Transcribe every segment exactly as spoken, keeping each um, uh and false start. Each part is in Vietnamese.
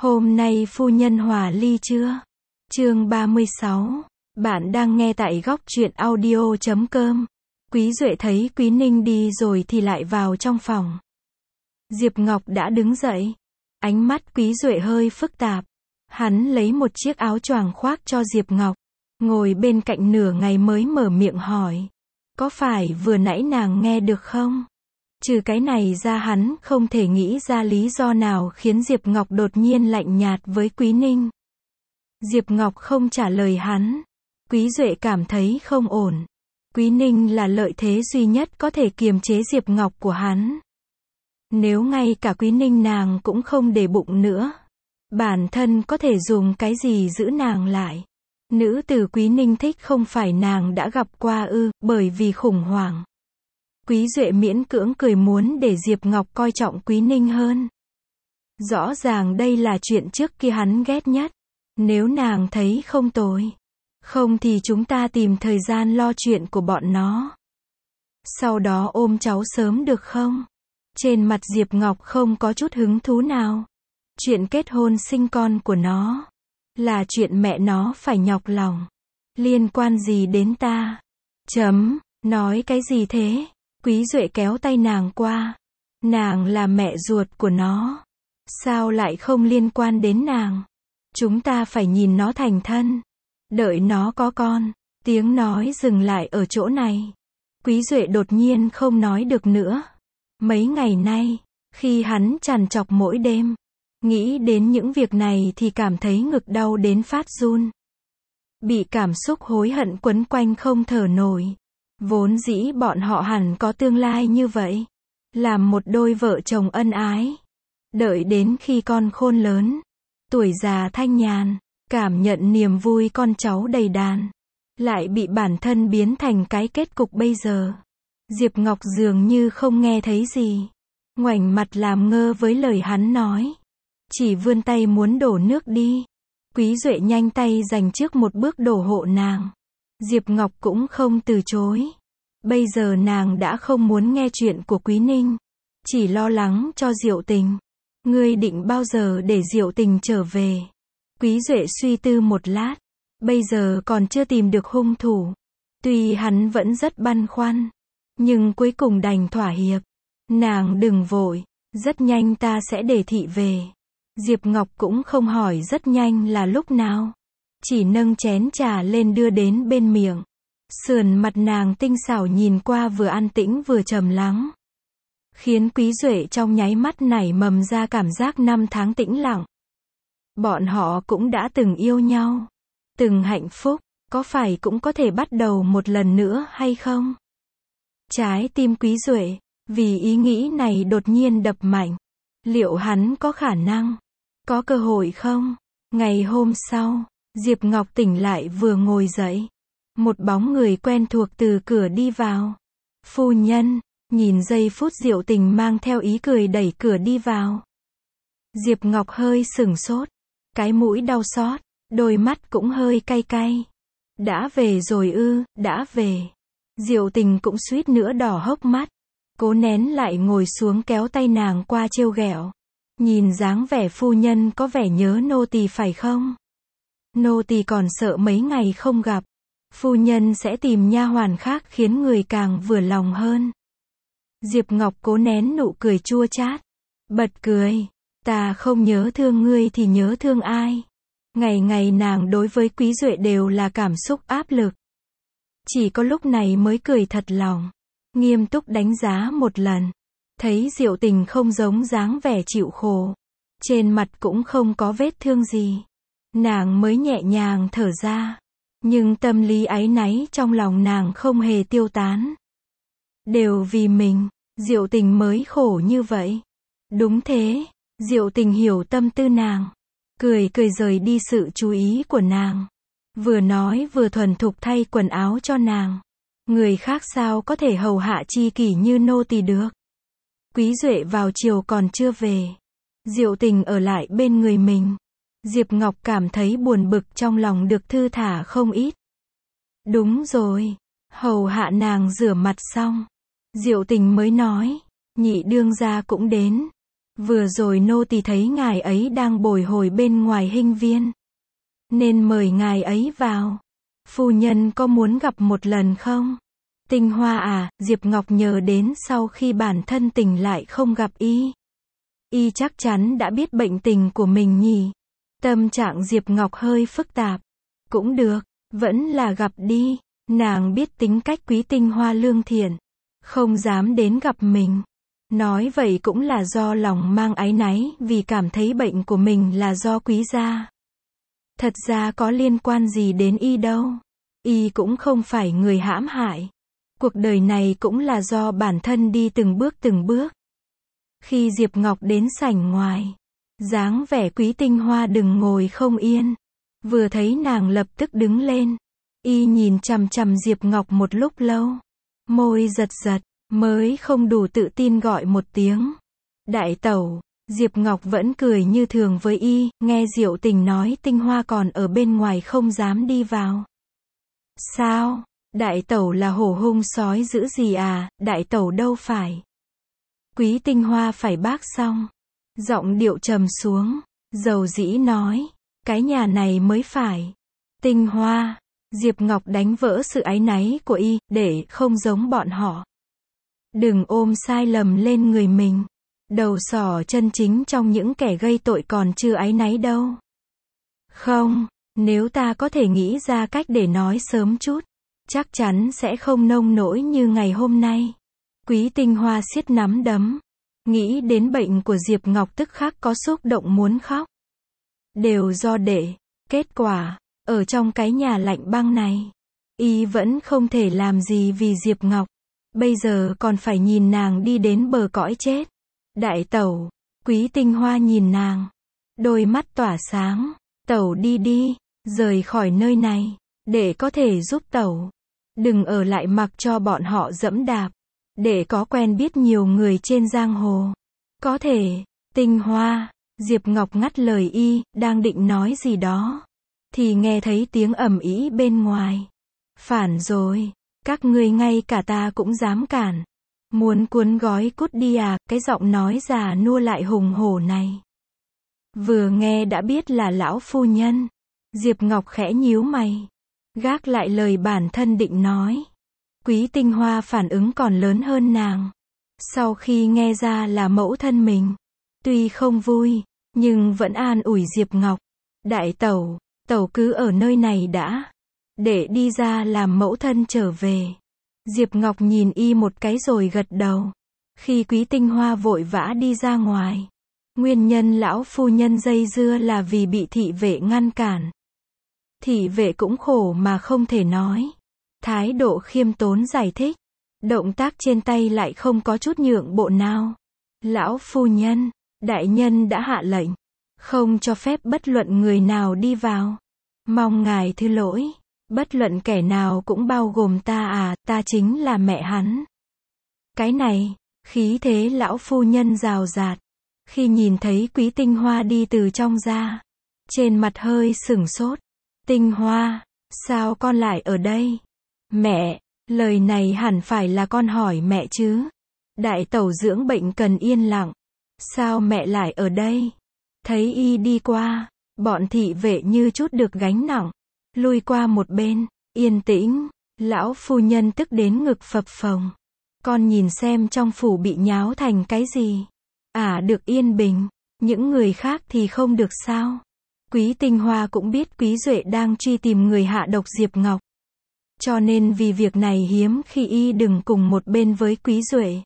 Hôm nay phu nhân hòa ly chưa? Chương ba mươi sáu. Bạn đang nghe tại góc truyện audio chấm com. Quý Duệ thấy Quý Ninh đi rồi thì lại vào trong phòng. Diệp Ngọc đã đứng dậy. Ánh mắt Quý Duệ hơi phức tạp. Hắn lấy một chiếc áo choàng khoác cho Diệp Ngọc. Ngồi bên cạnh nửa ngày mới mở miệng hỏi. Có phải vừa nãy nàng nghe được không? Trừ cái này ra hắn không thể nghĩ ra lý do nào khiến Diệp Ngọc đột nhiên lạnh nhạt với Quý Ninh. Diệp Ngọc không trả lời hắn. Quý Duệ cảm thấy không ổn. Quý Ninh là lợi thế duy nhất có thể kiềm chế Diệp Ngọc của hắn. Nếu ngay cả Quý Ninh nàng cũng không để bụng nữa, bản thân có thể dùng cái gì giữ nàng lại? Nữ tử Quý Ninh thích không phải nàng đã gặp qua ư, bởi vì khủng hoảng. Quý Duệ miễn cưỡng cười muốn để Diệp Ngọc coi trọng Quý Ninh hơn. Rõ ràng đây là chuyện trước kia hắn ghét nhất. Nếu nàng thấy không tồi, không thì chúng ta tìm thời gian lo chuyện của bọn nó. Sau đó ôm cháu sớm được không? Trên mặt Diệp Ngọc không có chút hứng thú nào. Chuyện kết hôn sinh con của nó là chuyện mẹ nó phải nhọc lòng. Liên quan gì đến ta? Chấm, nói cái gì thế? Quý Duệ kéo tay nàng qua. Nàng là mẹ ruột của nó. Sao lại không liên quan đến nàng? Chúng ta phải nhìn nó thành thân. Đợi nó có con. Tiếng nói dừng lại ở chỗ này. Quý Duệ đột nhiên không nói được nữa. Mấy ngày nay, khi hắn trằn trọc mỗi đêm, nghĩ đến những việc này thì cảm thấy ngực đau đến phát run. Bị cảm xúc hối hận quấn quanh không thở nổi. Vốn dĩ bọn họ hẳn có tương lai như vậy. Làm một đôi vợ chồng ân ái. Đợi đến khi con khôn lớn, tuổi già thanh nhàn, cảm nhận niềm vui con cháu đầy đàn. Lại bị bản thân biến thành cái kết cục bây giờ. Diệp Ngọc dường như không nghe thấy gì. Ngoảnh mặt làm ngơ với lời hắn nói. Chỉ vươn tay muốn đổ nước đi. Quý Duệ nhanh tay dành trước một bước đổ hộ nàng. Diệp Ngọc cũng không từ chối. Bây giờ nàng đã không muốn nghe chuyện của Quý Ninh. Chỉ lo lắng cho Diệu Tình. Ngươi định bao giờ để Diệu Tình trở về? Quý Duệ suy tư một lát. Bây giờ còn chưa tìm được hung thủ. Tuy hắn vẫn rất băn khoăn, nhưng cuối cùng đành thỏa hiệp. Nàng đừng vội. Rất nhanh ta sẽ để thị về. Diệp Ngọc cũng không hỏi rất nhanh là lúc nào. Chỉ nâng chén trà lên đưa đến bên miệng. Sườn mặt nàng tinh xảo nhìn qua vừa an tĩnh vừa trầm lắng. Khiến Quý Duệ trong nháy mắt nảy mầm ra cảm giác năm tháng tĩnh lặng. Bọn họ cũng đã từng yêu nhau. Từng hạnh phúc, có phải cũng có thể bắt đầu một lần nữa hay không? Trái tim Quý Duệ, vì ý nghĩ này đột nhiên đập mạnh. Liệu hắn có khả năng? Có cơ hội không? Ngày hôm sau, Diệp Ngọc tỉnh lại vừa ngồi dậy. Một bóng người quen thuộc từ cửa đi vào. Phu nhân, nhìn giây phút Diệu Tình mang theo ý cười đẩy cửa đi vào. Diệp Ngọc hơi sửng sốt. Cái mũi đau xót, đôi mắt cũng hơi cay cay. Đã về rồi ư, đã về. Diệu Tình cũng suýt nữa đỏ hốc mắt. Cố nén lại ngồi xuống kéo tay nàng qua trêu ghẹo. Nhìn dáng vẻ phu nhân có vẻ nhớ nô tỳ phải không? Nô tỳ còn sợ mấy ngày không gặp. Phu nhân sẽ tìm nha hoàn khác khiến người càng vừa lòng hơn. Diệp Ngọc cố nén nụ cười chua chát. Bật cười. Ta không nhớ thương ngươi thì nhớ thương ai? Ngày ngày nàng đối với Quý Duệ đều là cảm xúc áp lực. Chỉ có lúc này mới cười thật lòng. Nghiêm túc đánh giá một lần. Thấy Diệu Tình không giống dáng vẻ chịu khổ. Trên mặt cũng không có vết thương gì. Nàng mới nhẹ nhàng thở ra. Nhưng tâm lý áy náy trong lòng nàng không hề tiêu tán. Đều vì mình, Diệu Tình mới khổ như vậy. Đúng thế, Diệu Tình hiểu tâm tư nàng. Cười cười rời đi sự chú ý của nàng. Vừa nói vừa thuần thục thay quần áo cho nàng. Người khác sao có thể hầu hạ chi kỷ như nô tỳ được. Quý Duệ vào chiều còn chưa về. Diệu Tình ở lại bên người mình. Diệp Ngọc cảm thấy buồn bực trong lòng được thư thả không ít. Đúng rồi. Hầu hạ nàng rửa mặt xong. Diệu Tình mới nói. Nhị đương gia cũng đến. Vừa rồi nô tỳ thấy ngài ấy đang bồi hồi bên ngoài hinh viên, nên mời ngài ấy vào. Phu nhân có muốn gặp một lần không? Tinh Hoa à, Diệp Ngọc nhớ đến sau khi bản thân tỉnh lại không gặp y. Y chắc chắn đã biết bệnh tình của mình nhỉ. Tâm trạng Diệp Ngọc hơi phức tạp. Cũng được, vẫn là gặp đi. Nàng biết tính cách Quý Tinh Hoa lương thiện, không dám đến gặp mình. Nói vậy cũng là do lòng mang áy náy vì cảm thấy bệnh của mình là do Quý gia. Thật ra có liên quan gì đến y đâu. Y cũng không phải người hãm hại. Cuộc đời này cũng là do bản thân đi từng bước từng bước. Khi Diệp Ngọc đến sảnh ngoài, dáng vẻ Quý Tinh Hoa đừng ngồi không yên. Vừa thấy nàng lập tức đứng lên. Y nhìn chằm chằm Diệp Ngọc một lúc lâu. Môi giật giật, mới không đủ tự tin gọi một tiếng. Đại tẩu. Diệp Ngọc vẫn cười như thường với y, nghe Diệu Tình nói Tinh Hoa còn ở bên ngoài không dám đi vào. Sao? Đại tẩu là hổ hung sói dữ gì à, đại tẩu đâu phải. Quý Tinh Hoa phải bác xong. Giọng điệu trầm xuống, dầu dĩ nói, cái nhà này mới phải. Tinh Hoa. Diệp Ngọc đánh vỡ sự áy náy của y, để không giống bọn họ. Đừng ôm sai lầm lên người mình. Đầu sỏ chân chính trong những kẻ gây tội còn chưa áy náy đâu. Không, nếu ta có thể nghĩ ra cách để nói sớm chút, chắc chắn sẽ không nông nỗi như ngày hôm nay. Quý Tinh Hoa siết nắm đấm. Nghĩ đến bệnh của Diệp Ngọc tức khắc có xúc động muốn khóc. Đều do đệ. Kết quả, ở trong cái nhà lạnh băng này, y vẫn không thể làm gì vì Diệp Ngọc. Bây giờ còn phải nhìn nàng đi đến bờ cõi chết. Đại tẩu. Quý Tinh Hoa nhìn nàng. Đôi mắt tỏa sáng. Tẩu đi đi. Rời khỏi nơi này. Để có thể giúp tẩu. Đừng ở lại mặc cho bọn họ dẫm đạp. Để có quen biết nhiều người trên giang hồ. Có thể. Tinh Hoa. Diệp Ngọc ngắt lời y, đang định nói gì đó. Thì nghe thấy tiếng ầm ĩ bên ngoài. Phản rồi. Các ngươi ngay cả ta cũng dám cản. Muốn cuốn gói cút đi à, cái giọng nói già nua lại hùng hổ này. Vừa nghe đã biết là lão phu nhân. Diệp Ngọc khẽ nhíu mày. Gác lại lời bản thân định nói. Quý Tinh Hoa phản ứng còn lớn hơn nàng. Sau khi nghe ra là mẫu thân mình. Tuy không vui, nhưng vẫn an ủi Diệp Ngọc. Đại tẩu, tẩu cứ ở nơi này đã. Để đi ra làm mẫu thân trở về. Diệp Ngọc nhìn y một cái rồi gật đầu. Khi Quý Tinh Hoa vội vã đi ra ngoài. Nguyên nhân lão phu nhân dây dưa là vì bị thị vệ ngăn cản. Thị vệ cũng khổ mà không thể nói. Thái độ khiêm tốn giải thích. Động tác trên tay lại không có chút nhượng bộ nào. Lão phu nhân, đại nhân đã hạ lệnh. Không cho phép bất luận người nào đi vào. Mong ngài thứ lỗi. Bất luận kẻ nào cũng bao gồm ta à, ta chính là mẹ hắn. Cái này, khí thế lão phu nhân rào rạt. Khi nhìn thấy Quý Tinh Hoa đi từ trong ra. Trên mặt hơi sửng sốt. Tinh Hoa, sao con lại ở đây? Mẹ, lời này hẳn phải là con hỏi mẹ chứ. Đại tẩu dưỡng bệnh cần yên lặng. Sao mẹ lại ở đây? Thấy y đi qua, bọn thị vệ như chút được gánh nặng. Lui qua một bên, yên tĩnh. Lão phu nhân tức đến ngực phập phồng. Con nhìn xem trong phủ bị nháo thành cái gì. À được yên bình, những người khác thì không được sao? Quý Tinh Hoa cũng biết Quý Duệ đang truy tìm người hạ độc Diệp Ngọc. Cho nên vì việc này hiếm khi y đừng cùng một bên với Quý Duệ.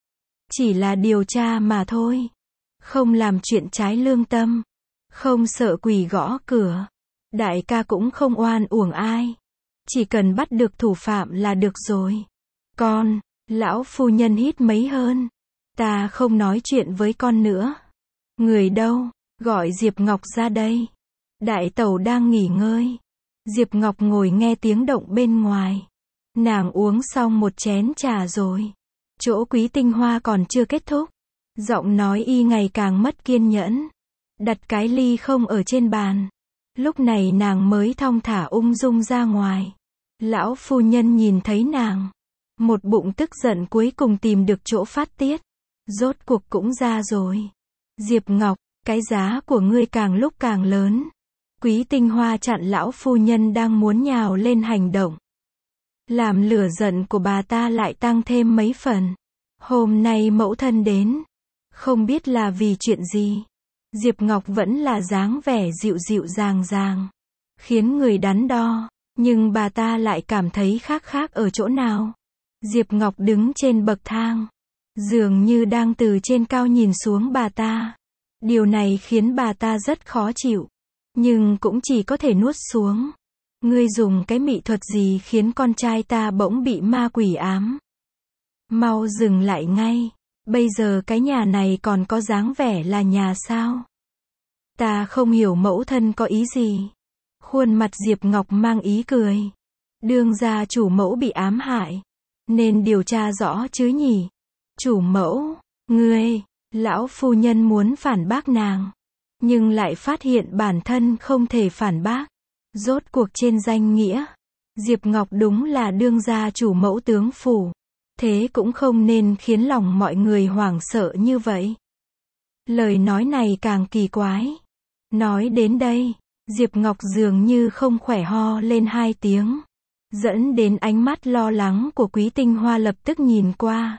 Chỉ là điều tra mà thôi. Không làm chuyện trái lương tâm. Không sợ quỷ gõ cửa. Đại ca cũng không oan uổng ai. Chỉ cần bắt được thủ phạm là được rồi. Con, lão phu nhân hít mấy hơn. Ta không nói chuyện với con nữa. Người đâu? Gọi Diệp Ngọc ra đây. Đại tẩu đang nghỉ ngơi. Diệp Ngọc ngồi nghe tiếng động bên ngoài. Nàng uống xong một chén trà rồi. Chỗ Quý Tinh Hoa còn chưa kết thúc. Giọng nói y ngày càng mất kiên nhẫn. Đặt cái ly không ở trên bàn. Lúc này nàng mới thong thả ung dung ra ngoài. Lão phu nhân nhìn thấy nàng. Một bụng tức giận cuối cùng tìm được chỗ phát tiết. Rốt cuộc cũng ra rồi. Diệp Ngọc, cái giá của ngươi càng lúc càng lớn. Quý Tinh Hoa chặn lão phu nhân đang muốn nhào lên hành động. Làm lửa giận của bà ta lại tăng thêm mấy phần. Hôm nay mẫu thân đến. Không biết là vì chuyện gì. Diệp Ngọc vẫn là dáng vẻ dịu dịu dàng dàng. Khiến người đắn đo. Nhưng bà ta lại cảm thấy khác khác ở chỗ nào. Diệp Ngọc đứng trên bậc thang. Dường như đang từ trên cao nhìn xuống bà ta. Điều này khiến bà ta rất khó chịu. Nhưng cũng chỉ có thể nuốt xuống. Ngươi dùng cái mị thuật gì khiến con trai ta bỗng bị ma quỷ ám? Mau dừng lại ngay. Bây giờ cái nhà này còn có dáng vẻ là nhà sao? Ta không hiểu mẫu thân có ý gì. Khuôn mặt Diệp Ngọc mang ý cười. Đương gia chủ mẫu bị ám hại. Nên điều tra rõ chứ nhỉ? Chủ mẫu, ngươi, lão phu nhân muốn phản bác nàng. Nhưng lại phát hiện bản thân không thể phản bác. Rốt cuộc trên danh nghĩa, Diệp Ngọc đúng là đương gia chủ mẫu tướng phủ. Thế cũng không nên khiến lòng mọi người hoảng sợ như vậy. Lời nói này càng kỳ quái. Nói đến đây, Diệp Ngọc dường như không khỏe ho lên hai tiếng. Dẫn đến ánh mắt lo lắng của Quý Tinh Hoa lập tức nhìn qua.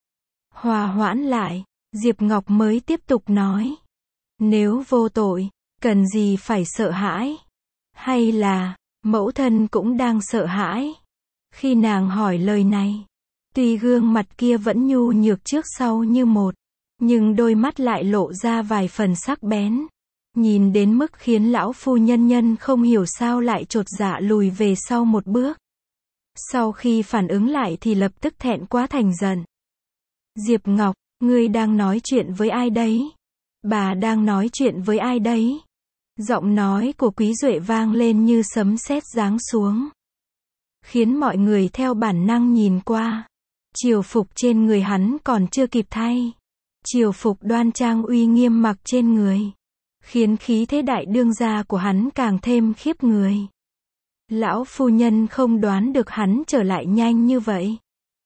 Hòa hoãn lại, Diệp Ngọc mới tiếp tục nói. Nếu vô tội, cần gì phải sợ hãi? Hay là, mẫu thân cũng đang sợ hãi? Khi nàng hỏi lời này, tuy gương mặt kia vẫn nhu nhược trước sau như một, nhưng đôi mắt lại lộ ra vài phần sắc bén. Nhìn đến mức khiến lão phu nhân nhân không hiểu sao lại chột dạ lùi về sau một bước. Sau khi phản ứng lại thì lập tức thẹn quá thành giận. Diệp Ngọc, ngươi đang nói chuyện với ai đấy? Bà đang nói chuyện với ai đấy? Giọng nói của Quý Duệ vang lên như sấm sét giáng xuống. Khiến mọi người theo bản năng nhìn qua. Triều phục trên người hắn còn chưa kịp thay. Triều phục đoan trang uy nghiêm mặc trên người. Khiến khí thế đại đương gia của hắn càng thêm khiếp người. Lão phu nhân không đoán được hắn trở lại nhanh như vậy.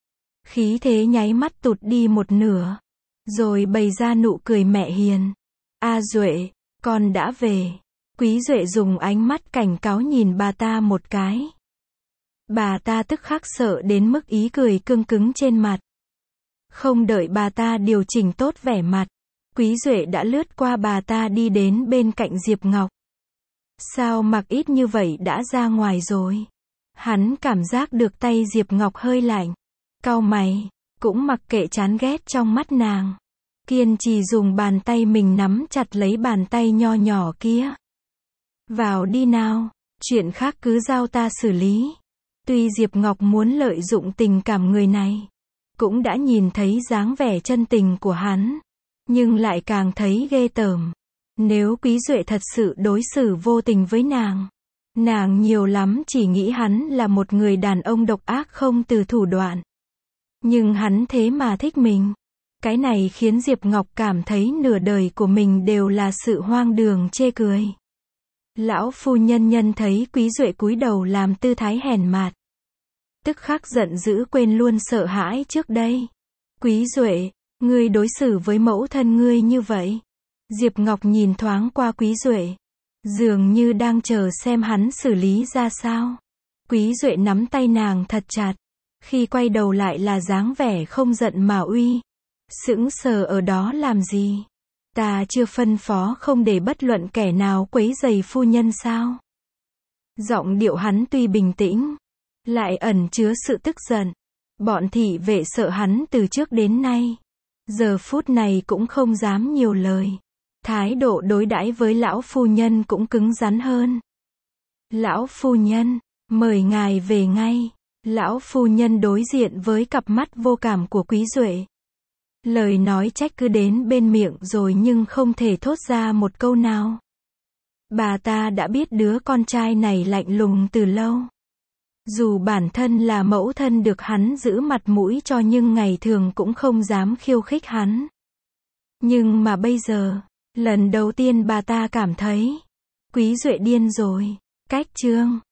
Khí thế nháy mắt tụt đi một nửa. Rồi bày ra nụ cười mẹ hiền. A Duệ, con đã về. Quý Duệ dùng ánh mắt cảnh cáo nhìn bà ta một cái. Bà ta tức khắc sợ đến mức ý cười cương cứng trên mặt. Không đợi bà ta điều chỉnh tốt vẻ mặt, Quý Duệ đã lướt qua bà ta đi đến bên cạnh Diệp Ngọc. Sao mặc ít như vậy đã ra ngoài rồi? Hắn cảm giác được tay Diệp Ngọc hơi lạnh. Cau mày, cũng mặc kệ chán ghét trong mắt nàng. Kiên trì dùng bàn tay mình nắm chặt lấy bàn tay nho nhỏ kia. Vào đi nào, chuyện khác cứ giao ta xử lý. Tuy Diệp Ngọc muốn lợi dụng tình cảm người này, cũng đã nhìn thấy dáng vẻ chân tình của hắn, nhưng lại càng thấy ghê tởm. Nếu Quý Duệ thật sự đối xử vô tình với nàng, nàng nhiều lắm chỉ nghĩ hắn là một người đàn ông độc ác không từ thủ đoạn. Nhưng hắn thế mà thích mình. Cái này khiến Diệp Ngọc cảm thấy nửa đời của mình đều là sự hoang đường chê cười. Lão phu nhân nhân thấy Quý Duệ cúi đầu làm tư thái hèn mạt. Tức khắc giận dữ quên luôn sợ hãi trước đây. Quý Duệ, ngươi đối xử với mẫu thân ngươi như vậy. Diệp Ngọc nhìn thoáng qua Quý Duệ. Dường như đang chờ xem hắn xử lý ra sao. Quý Duệ nắm tay nàng thật chặt. Khi quay đầu lại là dáng vẻ không giận mà uy. Sững sờ ở đó làm gì? Ta chưa phân phó không để bất luận kẻ nào quấy rầy phu nhân sao? Giọng điệu hắn tuy bình tĩnh, lại ẩn chứa sự tức giận. Bọn thị vệ sợ hắn từ trước đến nay. Giờ phút này cũng không dám nhiều lời. Thái độ đối đãi với lão phu nhân cũng cứng rắn hơn. Lão phu nhân, mời ngài về ngay. Lão phu nhân đối diện với cặp mắt vô cảm của Quý Duệ. Lời nói trách cứ đến bên miệng rồi nhưng không thể thốt ra một câu nào. Bà ta đã biết đứa con trai này lạnh lùng từ lâu. Dù bản thân là mẫu thân được hắn giữ mặt mũi cho nhưng ngày thường cũng không dám khiêu khích hắn. Nhưng mà bây giờ, lần đầu tiên bà ta cảm thấy Quý Duệ điên rồi. Cách chương